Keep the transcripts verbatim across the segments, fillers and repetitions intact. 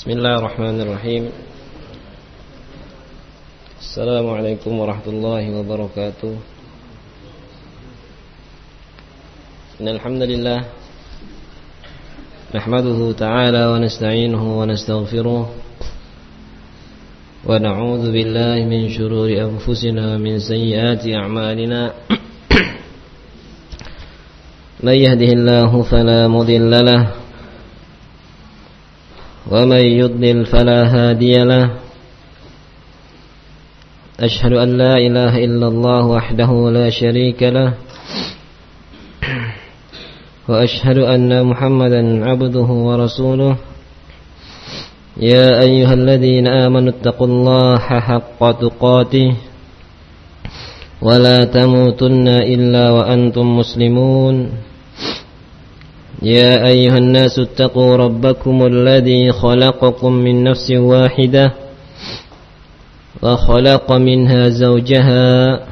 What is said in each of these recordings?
Bismillahirrahmanirrahim. Assalamualaikum warahmatullahi wabarakatuh. Innal hamdalillah nahmaduhu ta'ala wa nasta'inuhu wa nastaghfiruh wa na'udzu billahi min shururi anfusina wa min sayyiati a'malina. Man yahdihillahu fala mudilla lahu ومن يضلل فلا هادي له أشهد أن لا إله إلا الله وحده لا شريك له وأشهد أن محمدا عبده ورسوله يا أيها الذين آمنوا اتقوا الله حق تقاته ولا تموتن إلا وأنتم مسلمون يا أيها الناس اتقوا ربكم الذي خلقكم من نفس واحدة وخلق منها زوجها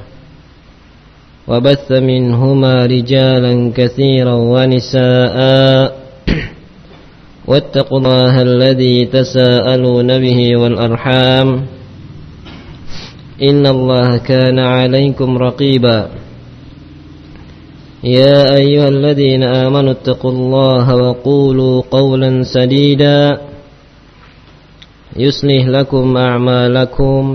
وبث منهما رجالا كثيرا ونساء واتقوا الله الذي تساءلون به والأرحام إن الله كان عليكم رقيبا يا أيها الذين آمنوا اتقوا الله وقولوا قولا سديدا يصلح لكم أعمالكم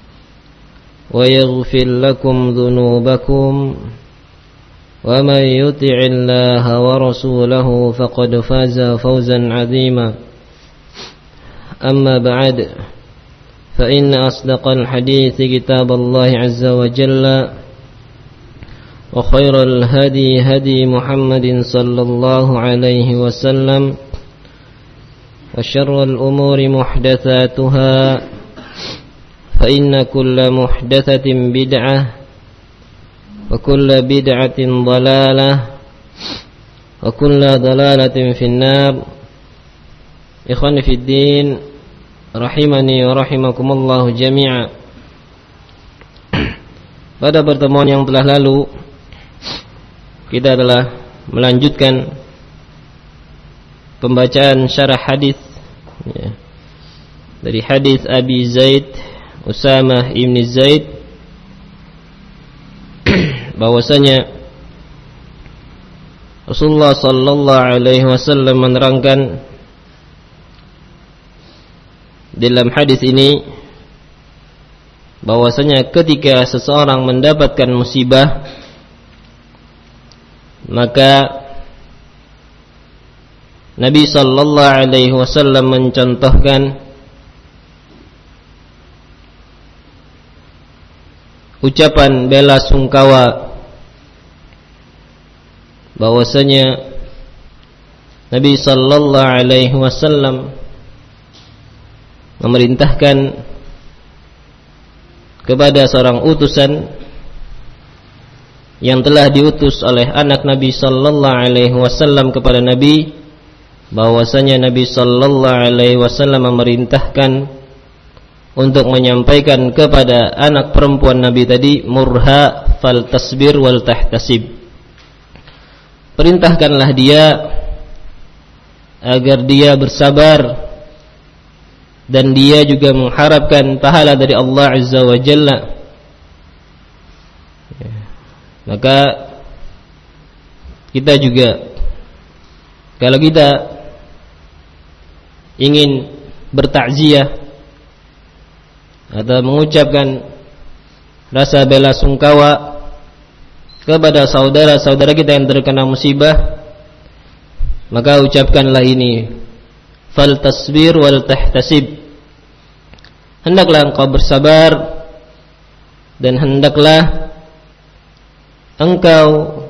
ويغفر لكم ذنوبكم ومن يطع الله ورسوله فقد فاز فوزا عظيما أما بعد فإن أصدق الحديث كتاب الله عز وجل وخير الهدي هدي محمد صلى الله عليه وسلم وشر الأمور محدثاتها فإن كل محدثة بدعة وكل بدعة ضلالة وكل ضلالة في النار. إخواني في الدين rahimani wa rahimakumullah jami'a. Pada pertemuan yang telah lalu kita adalah melanjutkan pembacaan syarah hadis ya, dari hadis Abi Zaid Usamah ibn Zaid bahwasanya Rasulullah sallallahu alaihi wasallam menerangkan dalam hadis ini bahwasanya ketika seseorang mendapatkan musibah maka Nabi sallallahu alaihi wasallam mencontohkan ucapan bela sungkawa bahwasanya Nabi sallallahu alaihi wasallam memerintahkan kepada seorang utusan yang telah diutus oleh anak Nabi sallallahu alaihi wasallam kepada Nabi bahwasanya Nabi sallallahu alaihi wasallam memerintahkan untuk menyampaikan kepada anak perempuan Nabi tadi murha fal tasbir wal tahtasib. Perintahkanlah dia agar dia bersabar dan dia juga mengharapkan pahala dari Allah Azza wa Jalla. Maka kita juga kalau kita ingin bertakziah atau mengucapkan rasa bela sungkawa kepada saudara-saudara kita yang terkena musibah, maka ucapkanlah ini fal tasbir wal tahtasib. Hendaklah engkau bersabar dan hendaklah engkau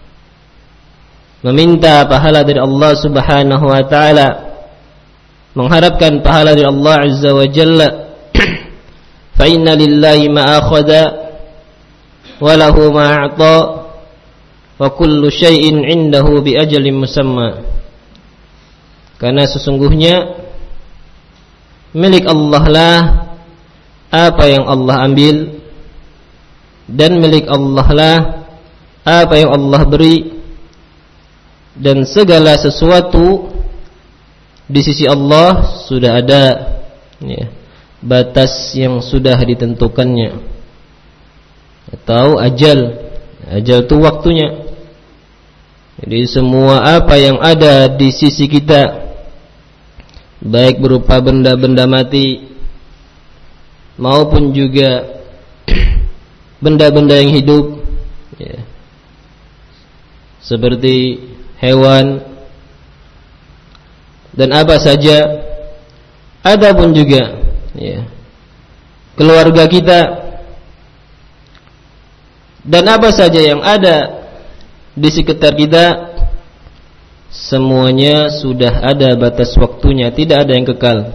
meminta pahala dari Allah Subhanahu wa taala, mengharapkan pahala dari Allah Azza wa Jalla. Fa inna lillahi ma akhadha wa lahu ma a'ta wa kullu syai'in 'indahu bi ajalin musamma. Karena sesungguhnya milik Allah lah apa yang Allah ambil, dan milik Allah lah apa yang Allah beri, dan segala sesuatu di sisi Allah sudah ada ya, batas yang sudah ditentukannya, atau ajal. Ajal itu waktunya. Jadi semua apa yang ada di sisi kita, baik berupa benda-benda mati maupun juga benda-benda yang hidup ya, seperti hewan dan apa saja, ada pun juga ya, keluarga kita dan apa saja yang ada di sekitar kita, semuanya sudah ada batas waktunya, tidak ada yang kekal.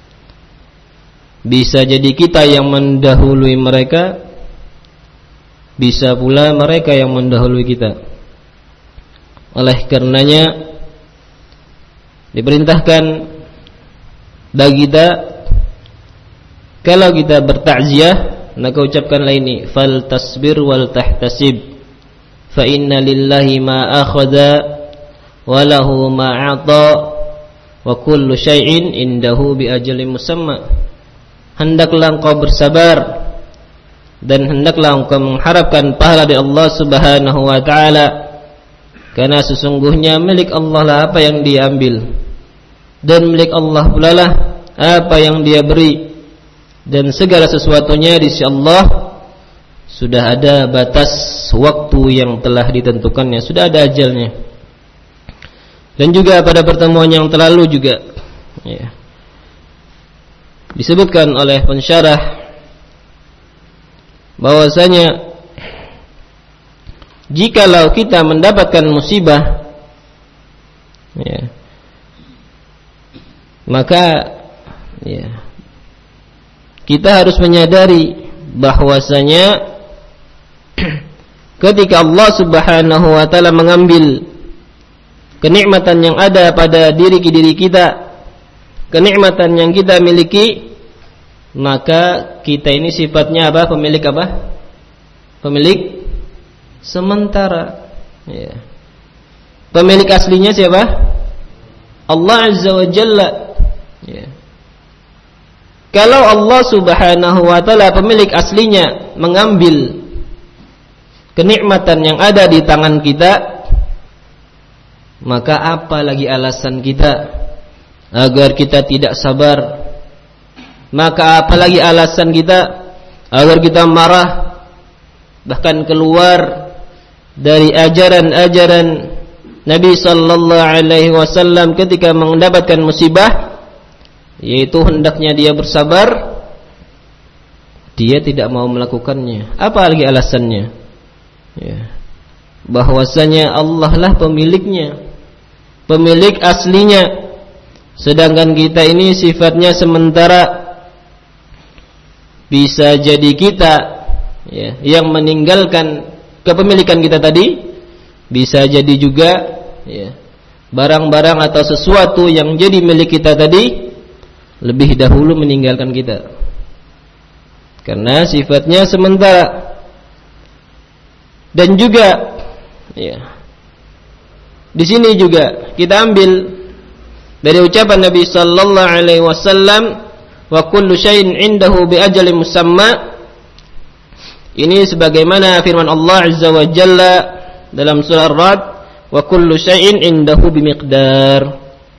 Bisa jadi kita yang mendahului mereka, bisa pula mereka yang mendahului kita. Oleh karenanya diperintahkan bagi kita, kalau kita bertakziah, maka ucapkanlah ini, fal tasbir wal tahtasib, fa inna lillahi ma akhadha wa lahu ma ata wa kullu syai'in indahu bi ajalin musamma. Hendaklah engkau bersabar dan hendaklah engkau mengharapkan pahala dari Allah Subhanahu wa taala, karena sesungguhnya milik Allah lah apa yang dia ambil, dan milik Allah pula lah apa yang dia beri, dan segala sesuatunya di sisi Allah sudah ada batas waktu yang telah ditentukannya, sudah ada ajalnya. Dan juga pada pertemuan yang terlalu juga ya, disebutkan oleh pensyarah bahwasanya jikalau kita mendapatkan musibah ya, maka ya, kita harus menyadari bahwasanya ketika Allah Subhanahu wa taala mengambil kenikmatan yang ada pada diri diri kita, kenikmatan yang kita miliki, maka kita ini sifatnya apa? Pemilik apa? Pemilik sementara ya. Pemilik aslinya siapa? Allah Azza wa Jalla ya. Kalau Allah Subhanahu wa taala pemilik aslinya mengambil kenikmatan yang ada di tangan kita, maka apa lagi alasan kita agar kita tidak sabar? Maka apa lagi alasan kita agar kita marah, bahkan keluar dari ajaran-ajaran Nabi sallallahu alaihi wasallam ketika mendapatkan musibah, yaitu hendaknya dia bersabar, dia tidak mau melakukannya. Apa lagi alasannya? Ya, bahwasanya Allah lah pemiliknya, pemilik aslinya, sedangkan kita ini sifatnya sementara. Bisa jadi kita ya, yang meninggalkan kepemilikan kita tadi, bisa jadi juga ya, barang-barang atau sesuatu yang jadi milik kita tadi lebih dahulu meninggalkan kita, karena sifatnya sementara. Dan juga ya, di sini juga kita ambil dari ucapan Nabi sallallahu alaihi wasallam, wa kullu syai'in 'indahu bi ajalin musamma. Ini sebagaimana firman Allah Azza wa Jalla dalam surah Ar-Ra'd, wa kullu syai'in 'indahu bi miqdar.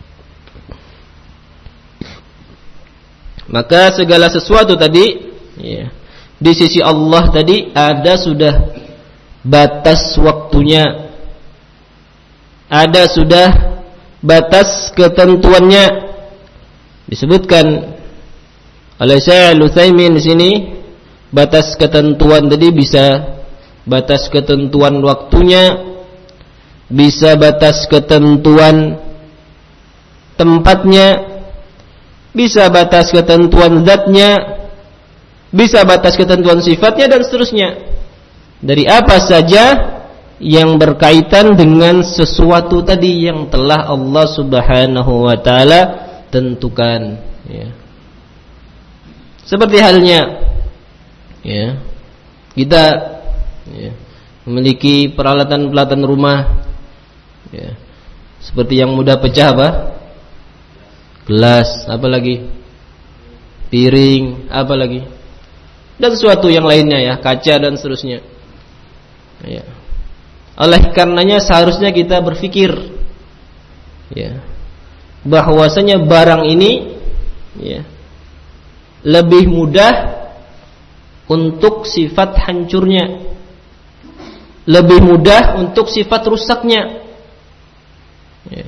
Maka segala sesuatu tadi ya, di sisi Allah tadi ada sudah batas waktunya, ada sudah batas ketentuannya. Disebutkan oleh Syekh Al-Utsaimin di sini, batas ketentuan tadi bisa batas ketentuan waktunya, bisa batas ketentuan tempatnya, bisa batas ketentuan zatnya, bisa batas ketentuan sifatnya, dan seterusnya. Dari apa saja yang berkaitan dengan sesuatu tadi yang telah Allah Subhanahu wa taala tentukan ya. Seperti halnya ya, kita ya, memiliki peralatan-peralatan rumah ya, seperti yang mudah pecah apa? gelas, apa lagi? Piring, apa lagi? Dan sesuatu yang lainnya ya, kaca dan seterusnya. Ya. Oleh karenanya seharusnya kita berpikir ya, bahwasanya barang ini ya, lebih mudah untuk sifat hancurnya, lebih mudah untuk sifat rusaknya ya.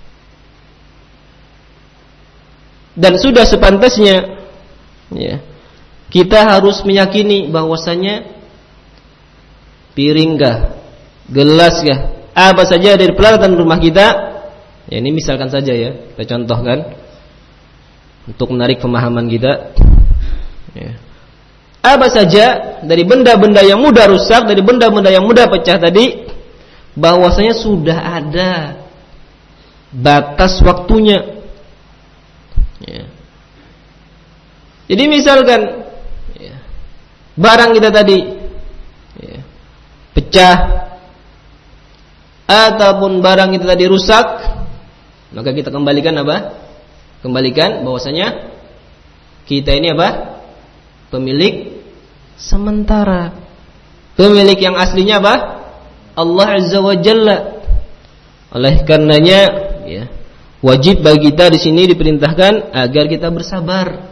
Dan sudah sepantasnya ya, kita harus meyakini bahwasanya piring kah, gelas kah, apa saja dari peralatan rumah kita ya, ini misalkan saja ya, kita contohkan untuk menarik pemahaman kita ya. Apa saja dari benda-benda yang mudah rusak, dari benda-benda yang mudah pecah tadi, bahwasanya sudah ada batas waktunya ya. Jadi misalkan ya, barang kita tadi ya, pecah ataupun barang kita tadi rusak, maka kita kembalikan apa? Kembalikan bahwasanya kita ini apa? Pemilik sementara. Pemilik yang aslinya apa? Allah Azza wa Jalla. Oleh karenanya ya, wajib bagi kita di sini diperintahkan agar kita bersabar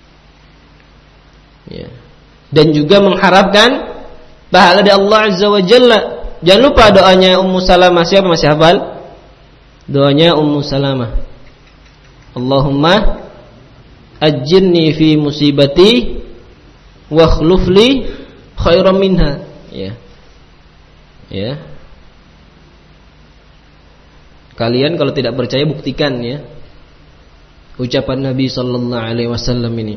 ya, dan juga mengharapkan pahala dari Allah Azza wa Jalla. Jangan lupa doanya Ummu Salamah. Siapa masih hafal? Doanya Ummu Salamah. Allahumma ajirni fi musibati wa akhlufli khairan minha ya. Ya. Kalian kalau tidak percaya buktikan ya ucapan Nabi sallallahu alaihi wasallam ini.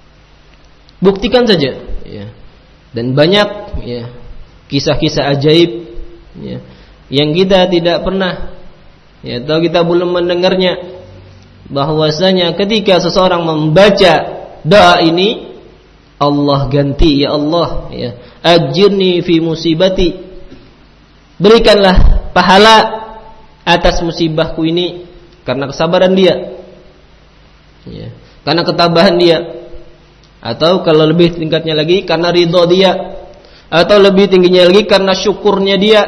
Buktikan saja ya. Dan banyak ya kisah-kisah ajaib ya, yang kita tidak pernah ya, atau kita belum mendengarnya, bahwasanya ketika seseorang membaca doa ini, Allah ganti, ya Allah ya, ajirni fi musibati, berikanlah pahala atas musibahku ini karena kesabaran dia ya, karena ketabahan dia, atau kalau lebih tingkatnya lagi karena ridho dia, atau lebih tingginya lagi karena syukurnya dia.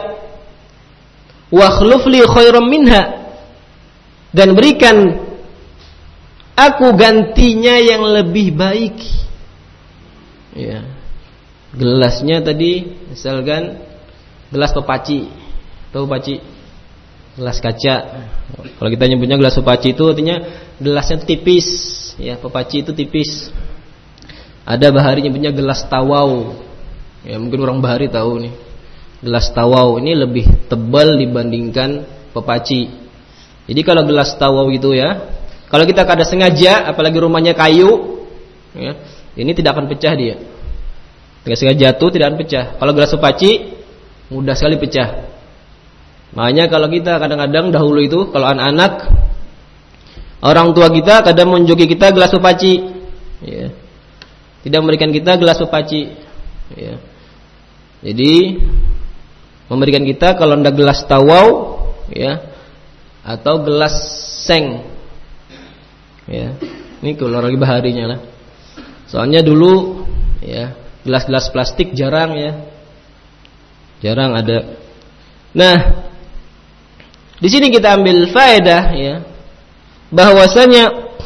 Wa akhlufli khairan minha, dan berikan aku gantinya yang lebih baik ya. Gelasnya tadi misalkan gelas pepaci, tahu pepaci? Gelas kaca. Kalau kita nyebutnya gelas pepaci itu artinya gelasnya tipis ya, pepaci itu tipis. Ada Bahari nyebutnya gelas tawau ya, mungkin orang Bahari tahu nih. Gelas tawau ini lebih tebal dibandingkan pepaci. Jadi kalau gelas tawau itu ya, kalau kita kada sengaja, apalagi rumahnya kayu ya, ini tidak akan pecah dia. Tidak sengaja jatuh tidak akan pecah. Kalau gelas pepaci mudah sekali pecah. Makanya kalau kita kadang-kadang dahulu itu, kalau anak-anak, orang tua kita kadang menunjuki kita gelas pepaci ya, tidak memberikan kita gelas pepaci ya. Jadi memberikan kita kalau ndak gelas tawau ya, atau gelas seng ya. Ini kalau lagi Baharinya lah. Soalnya dulu ya, gelas-gelas plastik jarang ya, jarang ada. Nah, di sini kita ambil faedah ya, bahwasanya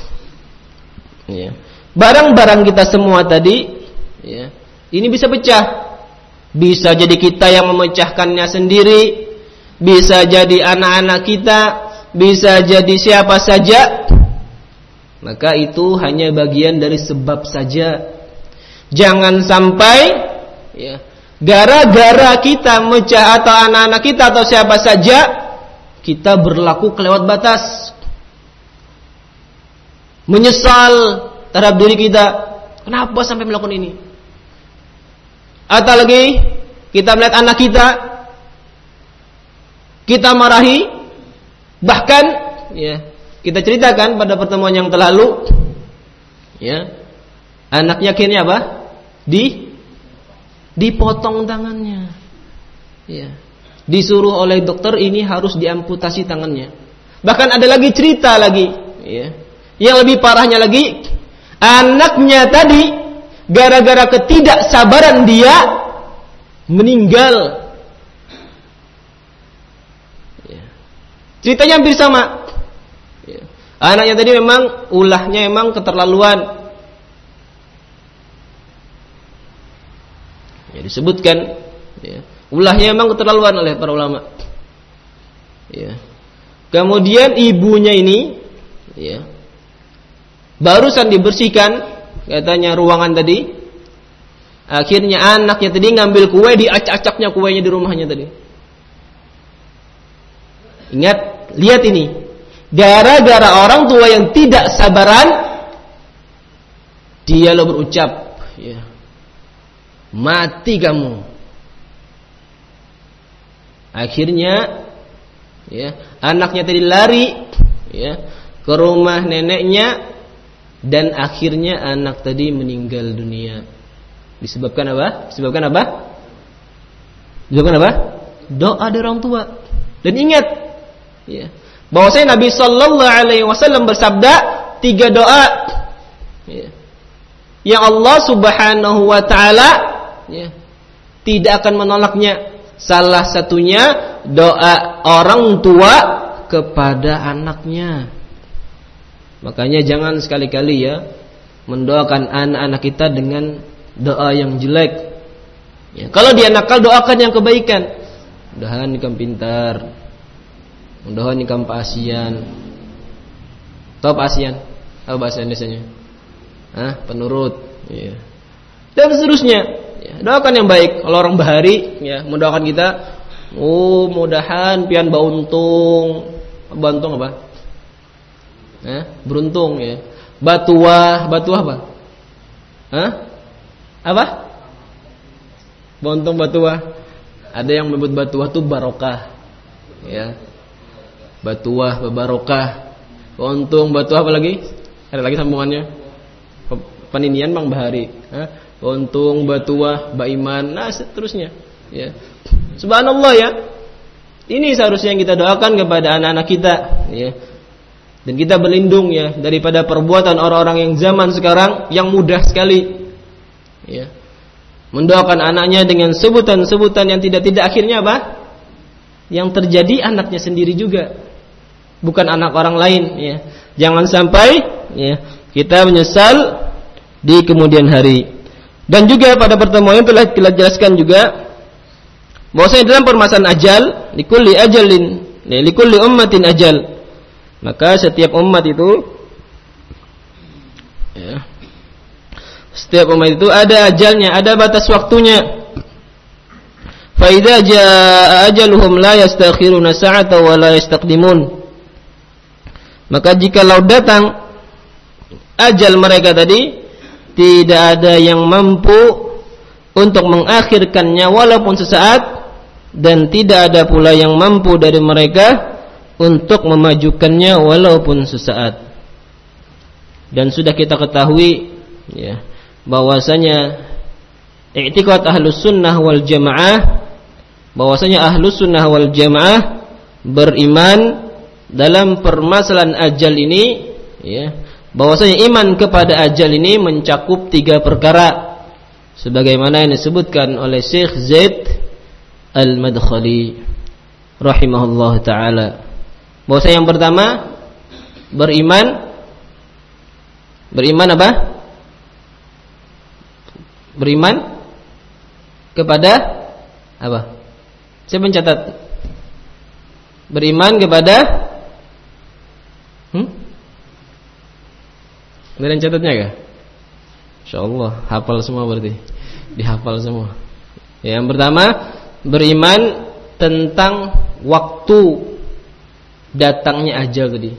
ya, barang-barang kita semua tadi ya, ini bisa pecah. Bisa jadi kita yang memecahkannya sendiri, bisa jadi anak-anak kita, bisa jadi siapa saja. Maka itu hanya bagian dari sebab saja. Jangan sampai ya, gara-gara kita mecah atau anak-anak kita atau siapa saja, kita berlaku kelewat batas, menyesal terhadap diri kita, kenapa sampai melakukan ini. Atau lagi kita melihat anak kita, kita marahi, bahkan ya, kita ceritakan pada pertemuan yang terlalu ya, anaknya akhirnya apa? Di dipotong tangannya ya. Disuruh oleh dokter ini harus diamputasi tangannya. Bahkan ada lagi cerita lagi ya, Yang lebih parahnya lagi, anaknya tadi gara-gara ketidaksabaran dia meninggal. Ya. Ceritanya hampir sama. Ya. Anaknya tadi memang ulahnya memang keterlaluan. Ya, disebutkan ya, ulahnya memang keterlaluan oleh para ulama. Ya. Kemudian ibunya ini ya, barusan dibersihkan katanya ruangan tadi. Akhirnya anaknya tadi ngambil kue, diacak-acaknya kuenya di rumahnya tadi. Ingat, lihat ini. Gara-gara orang tua yang tidak sabaran, dia lo berucap, ya, mati kamu. Akhirnya ya, anaknya tadi lari ya, ke rumah neneknya, dan akhirnya anak tadi meninggal dunia. Disebabkan apa? Disebabkan apa? Disebabkan apa? Doa dari orang tua. Dan ingat ya, bahwasanya Nabi sallallahu alaihi wasallam bersabda, tiga doa ya, yang Allah Subhanahu wa taala ya, tidak akan menolaknya. Salah satunya doa orang tua kepada anaknya. Makanya jangan sekali-kali ya mendoakan anak-anak kita dengan doa yang jelek. Ya, kalau dia nakal, doakan yang kebaikan. Mudahan nikam pintar, mudahan nikam pasian. Tahu pasian? Apa bahasa Indonesianya? Hah? Penurut. Ya. Dan seterusnya. Ya, doakan yang baik. Kalau orang bahari, ya, mendoakan kita, oh, mudahan pian bauntung. Bantung apa? Eh, beruntung ya. Batuah, batuah apa? Hah? Apa? Bantung batuah. Ada yang menyebut batuah itu barokah. Ya. Batuah, barokah. Untung batuah apa lagi? Ada lagi sambungannya? Peninian Bang Bahari. Hah? Untung, batuah, baiman, nah seterusnya. Ya. Subhanallah ya. Ini seharusnya yang kita doakan kepada anak-anak kita. Ya. Dan kita berlindung ya daripada perbuatan orang-orang yang zaman sekarang yang mudah sekali. Ya. Mendoakan anaknya dengan sebutan-sebutan yang tidak-tidak, akhirnya apa? Yang terjadi anaknya sendiri juga, bukan anak orang lain. Ya. Jangan sampai ya, kita menyesal di kemudian hari. Dan juga pada pertemuan yang telah kita jelaskan juga bahwasanya dalam permasalahan ajal, likulli ajalin, likulli ummatin ajal. Maka setiap umat itu ya, setiap umat itu ada ajalnya, ada batas waktunya. Fa idza jaa ajaluhum la yastakhiruna sa'ata wa la yastaqdimun. Maka jikalau datang ajal mereka tadi, tidak ada yang mampu untuk mengakhirkannya walaupun sesaat, dan tidak ada pula yang mampu dari mereka untuk memajukannya walaupun sesaat. Dan sudah kita ketahui ya, bahwasanya i'tiqad ahlus sunnah wal jamaah, bahwasanya ahlus sunnah wal jamaah beriman dalam permasalahan ajal ini ya, bahwasanya iman kepada ajal ini mencakup tiga perkara, sebagaimana yang disebutkan oleh Syekh Zaid Al-Madkhali rahimahullah taala. Bahwasanya yang pertama, beriman beriman apa? Beriman kepada apa? Saya mencatat. Beriman kepada hmm? Ada yang catatnya gak? Insyaallah hafal semua berarti. Dihafal semua. Ya, yang pertama, beriman tentang waktu datangnya ajal tadi.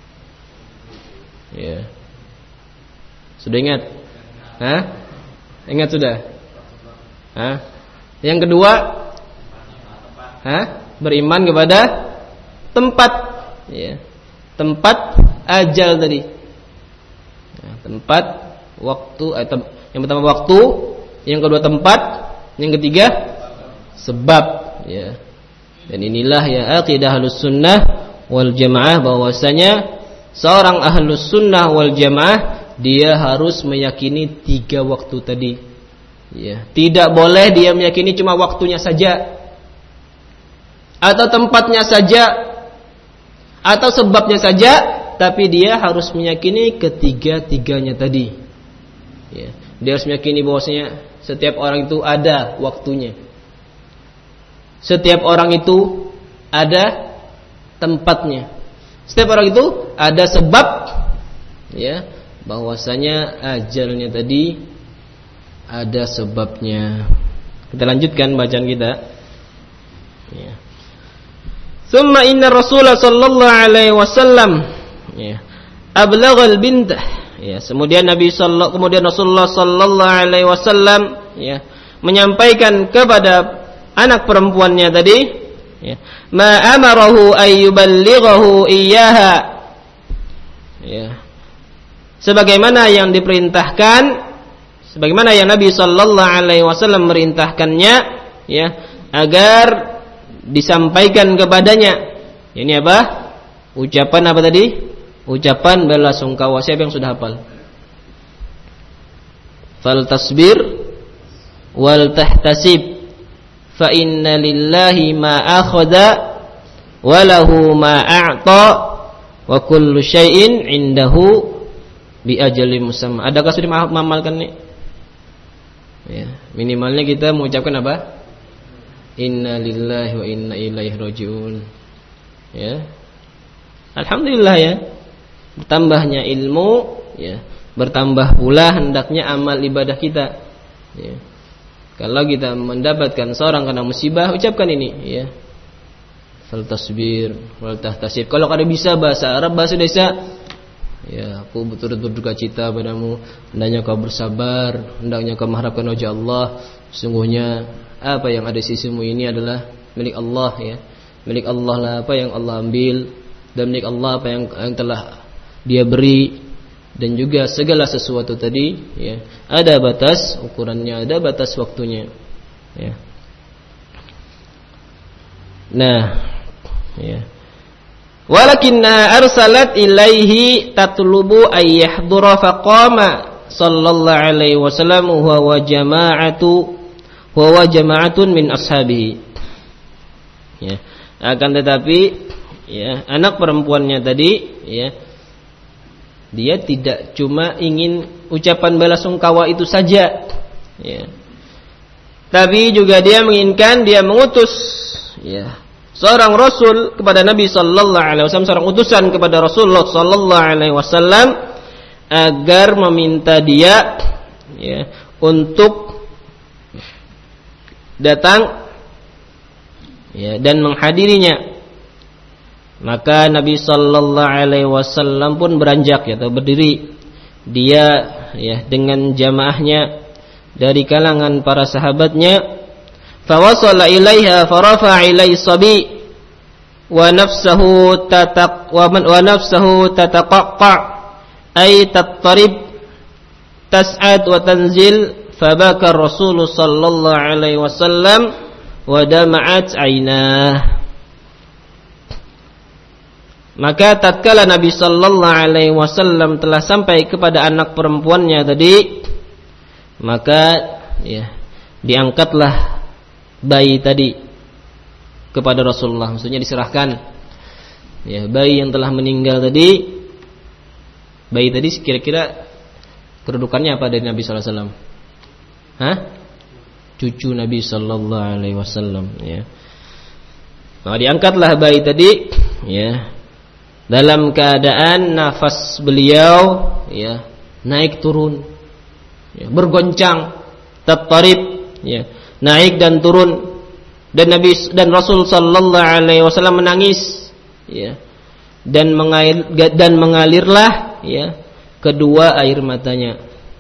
Ya. Sudah ingat? Hah? Ingat sudah? Hah? Yang kedua, hah? Beriman kepada tempat, ya. Tempat ajal tadi. Nah, tempat, waktu, eh, tem- yang pertama waktu, yang kedua tempat, yang ketiga sebab, ya. Dan inilah ya aqidah Ahlus Sunnah wal Jamaah, bahwasanya seorang ahlus sunnah wal jamaah, dia harus meyakini tiga waktu tadi. Ya, tidak boleh dia meyakini cuma waktunya saja, atau tempatnya saja, atau sebabnya saja, tapi dia harus meyakini ketiga-tiganya tadi. Ya, dia harus meyakini bahwasanya setiap orang itu ada waktunya, setiap orang itu ada tempatnya, setiap orang itu ada sebab, ya, bahwasanya ajalnya tadi ada sebabnya. Kita lanjutkan bacaan kita. Ya. Tsumma inna Rasulullah sallallahu alaihi wasallam, ya, ablaghal bintah. Ya, kemudian Nabi sallallahu kemudian Rasulullah sallallahu alaihi wasallam, ya, menyampaikan kepada anak perempuannya tadi, ya, ma amarahu ay yuballighahu iyyaha. Ya. Sebagaimana yang diperintahkan, sebagaimana yang Nabi sallallahu alaihi wasallam merintahkannya, ya, agar disampaikan kepadanya. Ini apa? Ucapan apa tadi? Ucapan bela sungkawa. Siapa yang sudah hafal? Fal tasbir wal tahtasib fa inna lillahi ma akhadha wa lahu ma a'ta wa kullu syai'in indahu bi ajalin musamma. Adakah sudah mengamalkan ini? Ya, minimalnya kita mengucapkan apa? Inna lillahi wa inna ilaihi rajiun. Ya. Alhamdulillah, ya. Bertambahnya ilmu, ya, bertambah pula hendaknya amal ibadah kita. Ya. Kalau kita mendapatkan seorang kena musibah, ucapkan ini, ya. Fal tasbir wal tahtasib. Kalau kada bisa bahasa Arab, bahasa Indonesia, ya, aku betul-betul berduka cita padamu, hendaknya kau bersabar, hendaknya kau mengharapkan wajah Allah. Sesungguhnya apa yang ada di sisimu ini adalah milik Allah, ya. Milik Allah lah apa yang Allah ambil, dan milik Allah apa yang, yang telah Dia beri, dan juga segala sesuatu tadi, ya, ada batas ukurannya, ada batas waktunya, ya. Nah, ya. Walakinna arsalat ilaihi tatlubu ay yahdura faqama sallallahu alaihi wasallam huwa wa jama'atu huwa wa jama'atun min ashabihi. Ya, akan tetapi, ya, anak perempuannya tadi, ya, dia tidak cuma ingin ucapan bela sungkawa itu saja, ya, tapi juga dia menginginkan, dia mengutus, ya, seorang Rasul kepada Nabi sallallahu alaihi wasallam, seorang utusan kepada Rasulullah sallallahu alaihi wasallam, agar meminta dia, ya, untuk datang, ya, dan menghadirinya. Maka Nabi sallallahu alaihi wasallam pun beranjak, ya, atau berdiri, dia, ya, dengan jamaahnya dari kalangan para sahabatnya. Fawasala ilaiha farafa ilai sabi wa nafsuhu tataq wa man wa nafsuhu tataqaqqa ay tattarib tas'ad wa tanzil fabaka Rasul sallallahu alaihi wasallam wa dama'at aynah. Maka tatkala Nabi sallallahu alaihi wasallam telah sampai kepada anak perempuannya tadi, maka, ya, diangkatlah bayi tadi kepada Rasulullah, maksudnya diserahkan, ya, bayi yang telah meninggal tadi. Bayi tadi kira-kira kedudukannya apa dari Nabi sallallahu alaihi wasallam? Hah? Cucu Nabi sallallahu alaihi wasallam, ya. Maka diangkatlah bayi tadi, ya, dalam keadaan nafas beliau, ya, naik turun, ya, bergoncang, tattarib, ya, naik dan turun, dan Nabi dan Rasul sallallahu alaihi wasallam menangis, ya, dan mengalir dan mengalirlah, ya, kedua air matanya.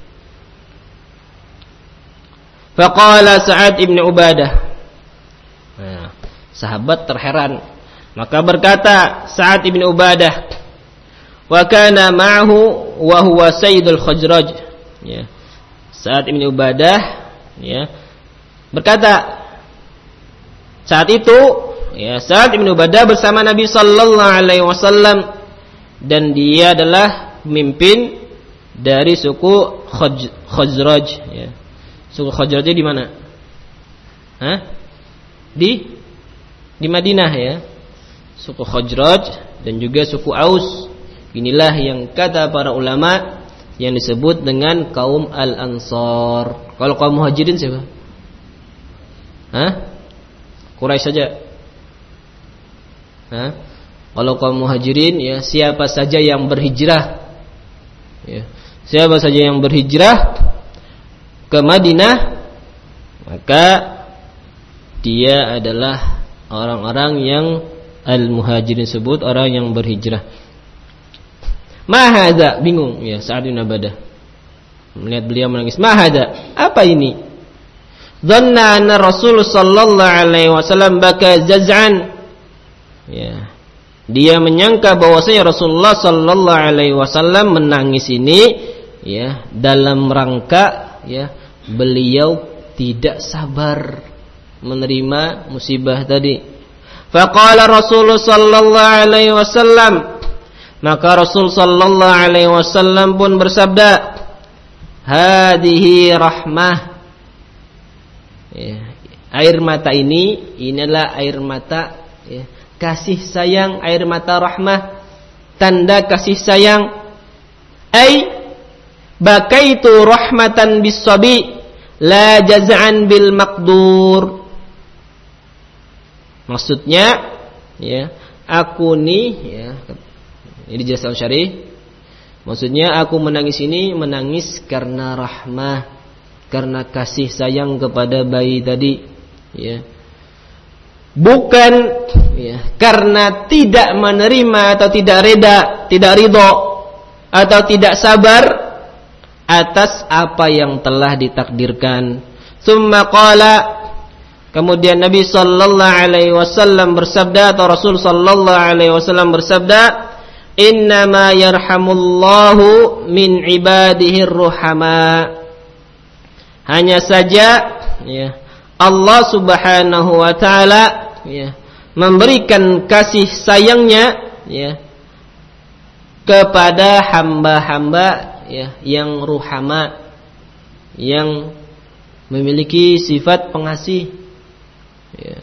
Faqala Sa'ad ibn Ubadah. Nah, sahabat terheran. Maka berkata Sa'ad ibn Ubadah, wa kana ma'ahu wa huwa sayyidul Khazraj. Ya. Sa'ad ibn Ubadah, ya, berkata saat itu, ya, Sa'ad ibn Ubadah bersama Nabi sallallahu alaihi wasallam, dan dia adalah pemimpin dari suku Khazraj, ya. Suku Khazrajnya di mana? Hah? Di di Madinah, ya. Suku Khazraj dan juga suku Aus. Inilah yang kata para ulama yang disebut dengan kaum Al-Ansar. Kalau kaum Muhajirin siapa? Hah? Quraisy saja. Hah? Kalau kaum Muhajirin, ya, siapa saja yang berhijrah, ya, siapa saja yang berhijrah ke Madinah, maka dia adalah orang-orang yang Al-Muhajirin sebut orang yang berhijrah. Mahadza, bingung, ya, Sa'ad bin Ubadah melihat beliau menangis. Mahadza, apa ini? Dhanna anna Rasul sallallahu alaihi wasallam baka jaz'an. Ya. Dia menyangka bahwasanya Rasulullah sallallahu alaihi wasallam menangis ini, ya, dalam rangka, ya, beliau tidak sabar menerima musibah tadi. Faqala Rasul sallallahu alaihi wasallam, maka Rasul sallallahu alaihi wasallam pun bersabda, hadhihi rahmah. Ya, air mata ini, inilah air mata, ya, kasih sayang, air mata rahmah, tanda kasih sayang. Ai bakaitu rahmatan bis-sabi la jaz'an bil maqdur. Maksudnya, ya, aku nih, ya, ini dijelaskan syarih. Maksudnya aku menangis ini menangis karena rahmah, karena kasih sayang kepada bayi tadi, ya. Bukan, ya, karena tidak menerima atau tidak reda, tidak ridho atau tidak sabar atas apa yang telah ditakdirkan. Tsumma qala, kemudian Nabi sallallahu alaihi wasallam bersabda, atau Rasul sallallahu alaihi wasallam bersabda, innama yarhamullahu min ibadihi ruhama. Hanya saja, ya, Allah subhanahu wa ta'ala, ya, memberikan kasih sayangnya, ya, kepada hamba-hamba, ya, yang ruhama, yang memiliki sifat pengasih, ya.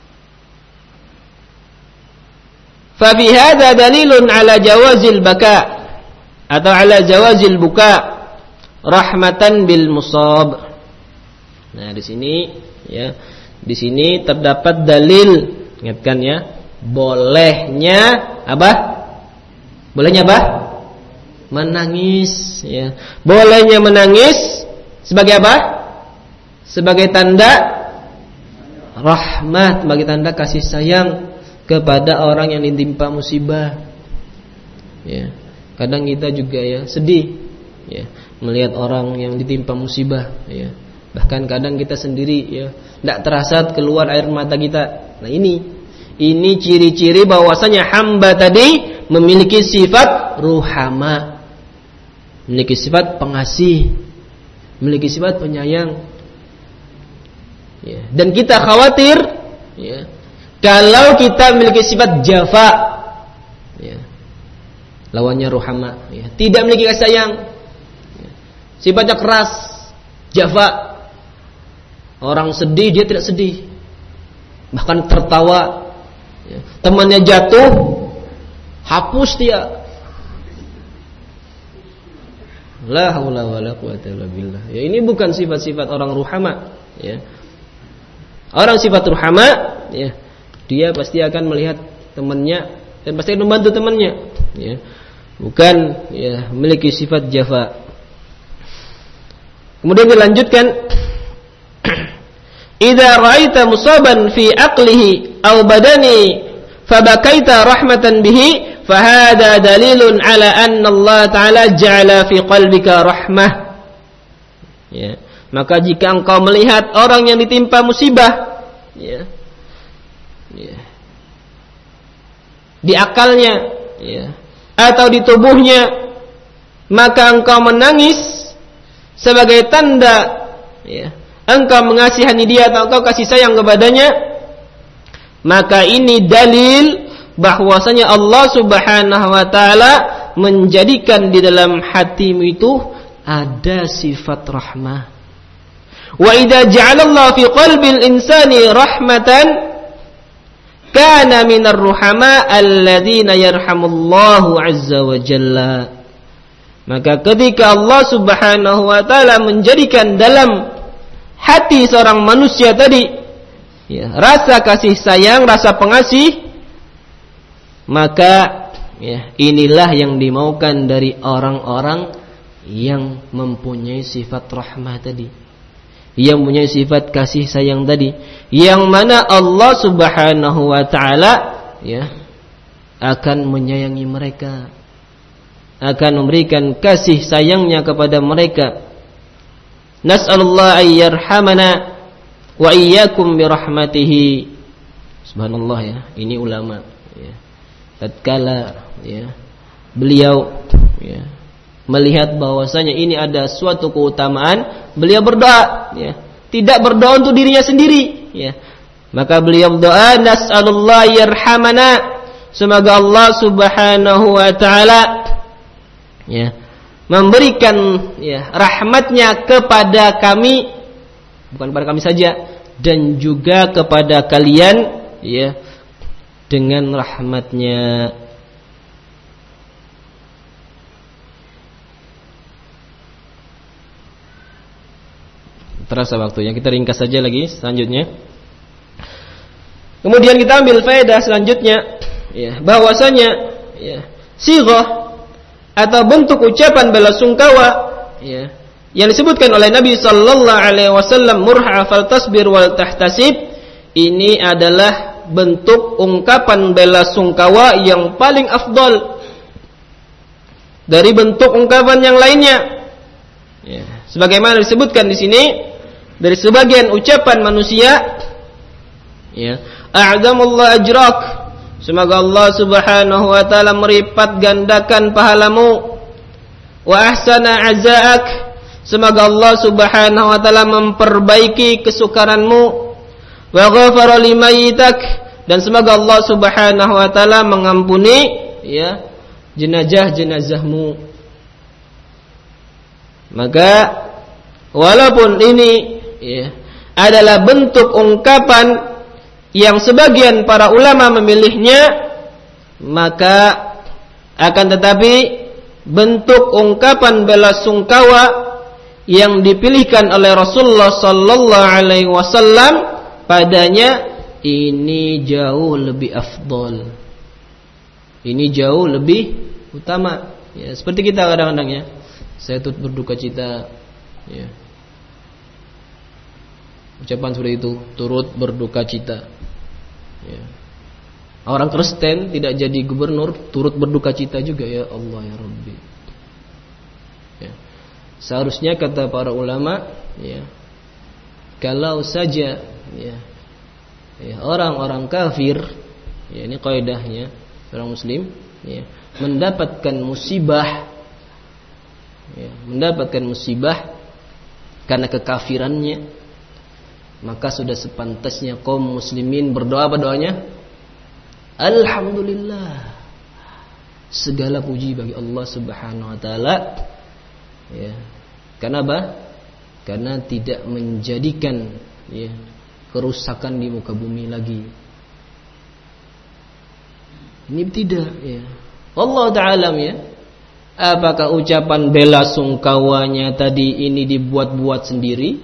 Fa fi hadza dalilun ala jawazil baka atau ala jawazil buka rahmatan bil musab. Nah, di sini, ya, di sini terdapat dalil, ingatkan, ya, bolehnya apa? Bolehnya apa? Menangis, ya. Bolehnya menangis sebagai apa? Sebagai tanda rahmat, sebagai tanda kasih sayang kepada orang yang ditimpa musibah. Ya. Kadang kita juga, ya, sedih, ya, melihat orang yang ditimpa musibah, ya. Bahkan kadang kita sendiri, ya, tidak terasa keluar air mata kita. Nah, ini ini ciri-ciri bahwasanya hamba tadi memiliki sifat ruhama, memiliki sifat pengasih, memiliki sifat penyayang, ya. Dan kita khawatir, ya, kalau kita memiliki sifat jafa, ya, lawannya ruhama, ya, tidak memiliki kasih sayang, ya, sifatnya keras, jafa. Orang sedih dia tidak sedih, bahkan tertawa, ya. Temannya jatuh, hapus dia. La haula wala quwwata illa billah. Ya, ini bukan sifat-sifat orang ruhama, ya. Orang sifat ruhama, ya, dia pasti akan melihat temannya dan pasti akan membantu temannya, ya. Bukan, ya, memiliki sifat jafa. Kemudian dilanjutkan, idza ra'aita musaban fi aqlihi aw badani fabakaita rahmatan bihi fahada dalilun ala anna Allah ta'ala ja'ala fi qalbika rahmah. Ya, maka jika engkau melihat orang yang ditimpa musibah, ya, ya, di akalnya, ya, atau di tubuhnya, maka engkau menangis sebagai tanda, ya, engkau mengasihani dia atau engkau kasih sayang kepadanya, maka ini dalil bahwasanya Allah Subhanahu wa taala menjadikan di dalam hatimu itu ada sifat rahmah. Wa idza ja'alallahu fi qalbil insani rahmatan kana minar ruhama alladzina yarhamullahu azza wa jalla. Maka ketika Allah Subhanahu wa taala menjadikan dalam hati seorang manusia tadi ya, rasa kasih sayang, rasa pengasih, maka ya, inilah yang dimaukan dari orang-orang yang mempunyai sifat rahmah tadi, yang mempunyai sifat kasih sayang tadi, yang mana Allah Subhanahu wa taala ya akan menyayangi mereka, akan memberikan kasih sayangnya kepada mereka. Nas'alullah ay yarhamana wa iyyakum bi rahmatihi. Subhanallah ya, ini ulama ya. Tatkala ya beliau ya melihat bahwasanya ini ada suatu keutamaan, beliau berdoa ya, tidak berdoa untuk dirinya sendiri ya. Maka beliau berdoa, nas'alullah yarhamana, semoga Allah Subhanahu wa taala ya memberikan ya rahmatnya kepada kami, bukan kepada kami saja, dan juga kepada kalian ya dengan rahmatnya. Terasa waktunya, kita ringkas saja lagi selanjutnya. Kemudian kita ambil faedah selanjutnya ya, bahwasanya ya sighah atau bentuk ucapan bela sungkawa ya yang disebutkan oleh Nabi sallallahu alaihi wasallam, murha fal tasbir wal tahtasib, ini adalah bentuk ungkapan bela sungkawa yang paling afdal dari bentuk ungkapan yang lainnya ya, sebagaimana disebutkan di sini dari sebagian ucapan manusia ya, a'zamullah ajrak, semoga Allah Subhanahu wa taala melipat gandakan pahalamu, wa ahsana azaak, semoga Allah Subhanahu wa taala memperbaiki kesukaranmu, wa ghafara limayyitak, dan semoga Allah Subhanahu wa taala mengampuni ya jenazah-jenazahmu. Maka walaupun ini ya adalah bentuk ungkapan yang sebagian para ulama memilihnya, maka akan tetapi bentuk ungkapan bela sungkawa yang dipilihkan oleh Rasulullah sallallahu alaihi wasallam padanya ini jauh lebih afdol, ini jauh lebih utama ya, seperti kita kadang-kadang ya, saya turut berduka cita ya, ucapan seperti itu, turut berduka cita ya. Orang Kristen tidak jadi gubernur turut berduka cita juga, ya Allah ya Rabbi ya. Seharusnya kata para ulama ya, kalau saja ya, ya orang-orang kafir ya, ini kaidahnya orang muslim ya, mendapatkan musibah ya, mendapatkan musibah karena kekafirannya, maka sudah sepantasnya kaum muslimin berdoa apa doanya? Alhamdulillah, segala puji bagi Allah Subhanahu wa taala ya. Karena apa? Karena tidak menjadikan ya kerusakan di muka bumi lagi. Ini tidak ya. Allah taala ya. Apakah ucapan bela sungkawanya tadi ini dibuat-buat sendiri?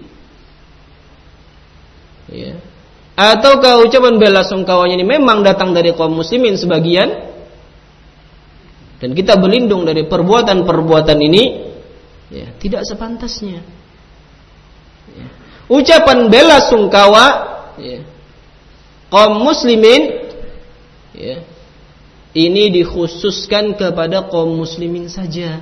Ya. Ataukah ucapan bela sungkawanya ini memang datang dari kaum muslimin sebagian, dan kita berlindung dari perbuatan-perbuatan ini ya, tidak sepantasnya ya. Ucapan bela sungkawa ya, kaum muslimin ya, ini dikhususkan kepada kaum muslimin saja.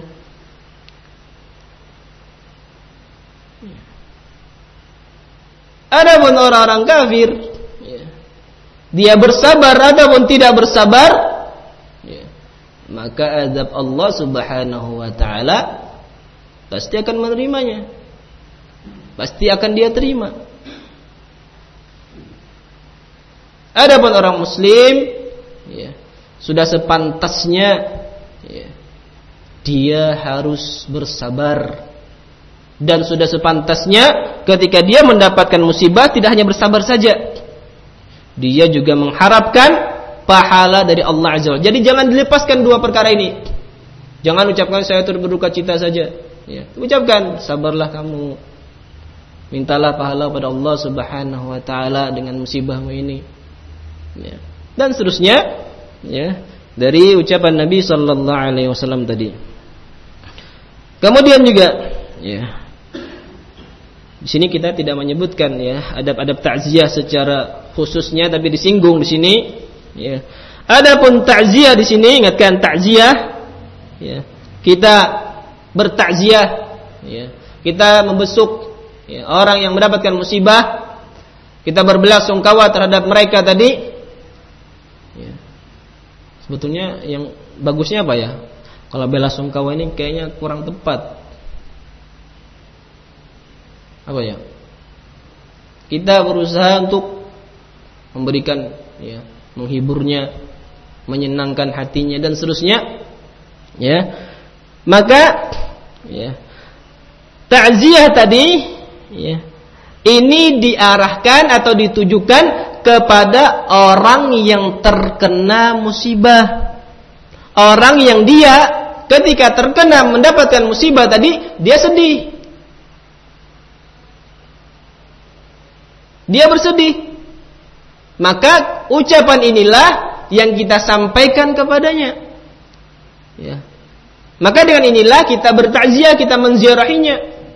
Adapun orang-orang kafir ya, dia bersabar adapun tidak bersabar ya, maka azab Allah Subhanahu wa taala pasti akan menerimanya, pasti akan dia terima. Adapun orang muslim ya, sudah sepantasnya ya, dia harus bersabar. Dan sudah sepantasnya ketika dia mendapatkan musibah tidak hanya bersabar saja, dia juga mengharapkan pahala dari Allah Azza wa Jalla. Jadi jangan dilepaskan dua perkara ini. Jangan ucapkan saya turut berduka cita saja. Ya, ucapkan sabarlah kamu. Mintalah pahala pada Allah Subhanahu wa taala dengan musibahmu ini. Ya. Dan seterusnya ya, dari ucapan Nabi sallallahu alaihi wasallam tadi. Kemudian juga ya, di sini kita tidak menyebutkan ya adab-adab takziah secara khususnya, tapi disinggung di sini. Ya. Adapun takziah di sini, ingatkan takziah, ya, kita bertakziah, ya, kita membesuk ya, orang yang mendapatkan musibah, kita berbelasungkawa terhadap mereka tadi. Ya. Sebetulnya yang bagusnya apa ya? Kalau belasungkawa ini kayaknya kurang tepat. Apa ya? Kita berusaha untuk memberikan ya, menghiburnya, menyenangkan hatinya dan seterusnya. Ya. Maka ya, takziah tadi ya, ini diarahkan atau ditujukan kepada orang yang terkena musibah. Orang yang dia ketika terkena mendapatkan musibah tadi, dia sedih. Dia bersedih. Maka ucapan inilah yang kita sampaikan kepadanya. Ya. Maka dengan inilah kita bertakziah, kita menziarahinya.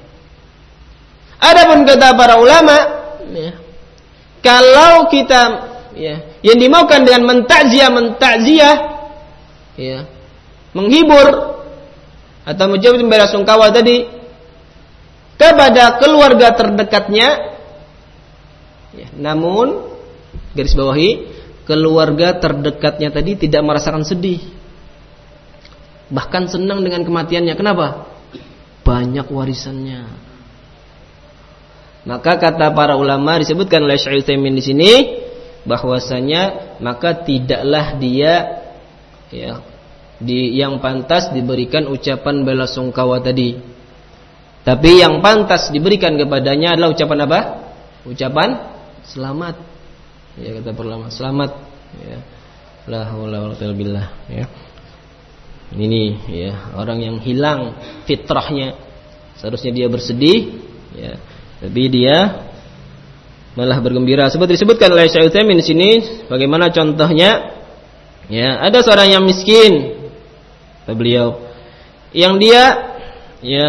Adapun kata para ulama, ya, kalau kita ya, yang dimaukan dengan mentakziah, mentakziah, ya, menghibur atau menjawab belasungkawa tadi kepada keluarga terdekatnya. Ya, namun garis bawahi, keluarga terdekatnya tadi tidak merasakan sedih, bahkan senang dengan kematiannya. Kenapa? Banyak warisannya. Maka kata para ulama, disebutkan oleh Syekh Utsaimin di sini bahwasanya maka tidaklah dia ya, di yang pantas diberikan ucapan belasungkawa tadi, tapi yang pantas diberikan kepadanya adalah ucapan apa? Ucapan selamat. Ya, kata para ulama, selamat. Ya. La haula wala quwwata billah. Ya. Ini ya, orang yang hilang fitrahnya, seharusnya dia bersedih, ya, tapi dia malah bergembira. Seperti disebutkan oleh Syekh Utsaimin di sini, bagaimana contohnya? Ya, ada seorang yang miskin, kata beliau, yang dia ya,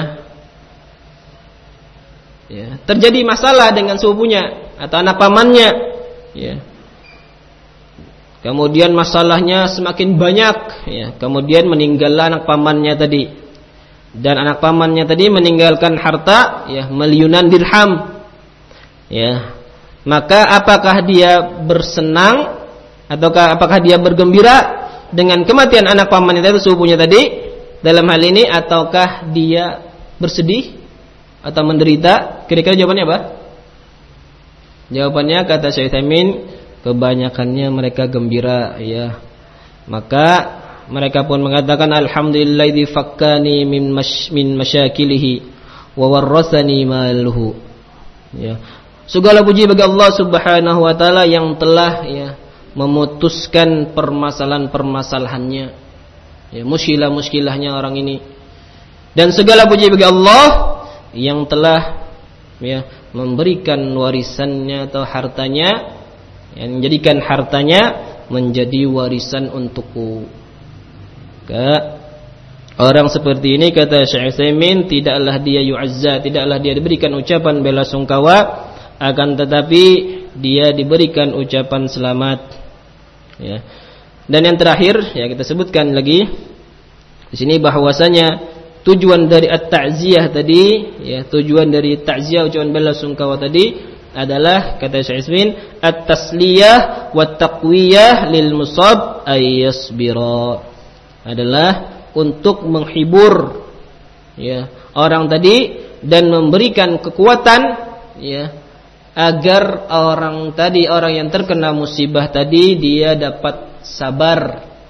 ya terjadi masalah dengan sepupunya atau anak pamannya, ya. Kemudian masalahnya semakin banyak, ya. Kemudian meninggallah anak pamannya tadi, dan anak pamannya tadi meninggalkan harta, ya, miliunan dirham, ya. Maka apakah dia bersenang ataukah apakah dia bergembira dengan kematian anak pamannya tadi, sepupunya tadi dalam hal ini, ataukah dia bersedih atau menderita? Kira-kira jawabannya apa? Jawabannya kata Syekh Utsaimin, kebanyakannya mereka gembira, ya. Maka mereka pun mengatakan alhamdulilladzi fakkani min mash, min masyakilihi wa warratsani maluhu. Ya. Segala puji bagi Allah Subhanahu wa taala yang telah ya memutuskan permasalahan-permasalahannya. Ya, muskilah-muskilahnya orang ini. Dan segala puji bagi Allah yang telah ya memberikan warisannya atau hartanya, yang menjadikan hartanya menjadi warisan untukku. Ke orang seperti ini, kata Syekh Utsaimin, tidaklah dia yu'azza, tidaklah dia diberikan ucapan bela sungkawa, akan tetapi dia diberikan ucapan selamat. Ya. Dan yang terakhir, ya kita sebutkan lagi di sini bahwasanya tujuan dari at-ta'ziyah tadi, ya tujuan dari ta'ziyah ucapan bela sungkawa tadi adalah, kata Syekh Utsaimin, at-tasliyah wa taqwiyah lil musab ay yasbira, adalah untuk menghibur ya orang tadi dan memberikan kekuatan ya agar orang tadi, orang yang terkena musibah tadi, dia dapat sabar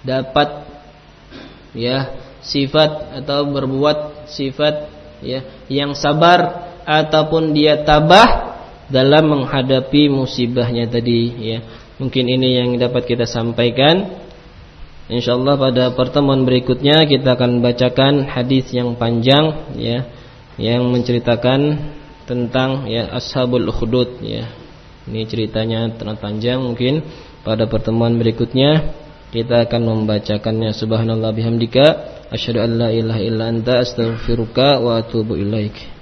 dapat ya sifat atau berbuat sifat ya yang sabar ataupun dia tabah dalam menghadapi musibahnya tadi ya. Mungkin ini yang dapat kita sampaikan. Insyaallah pada pertemuan berikutnya kita akan bacakan hadis yang panjang ya yang menceritakan tentang ya ashabul ukhdud ya. Ini ceritanya terlalu panjang, mungkin pada pertemuan berikutnya kita akan membacakannya. Subhanallah bihamdika asyhadu an la ilaha illa anta astaghfiruka wa atubu ilaik.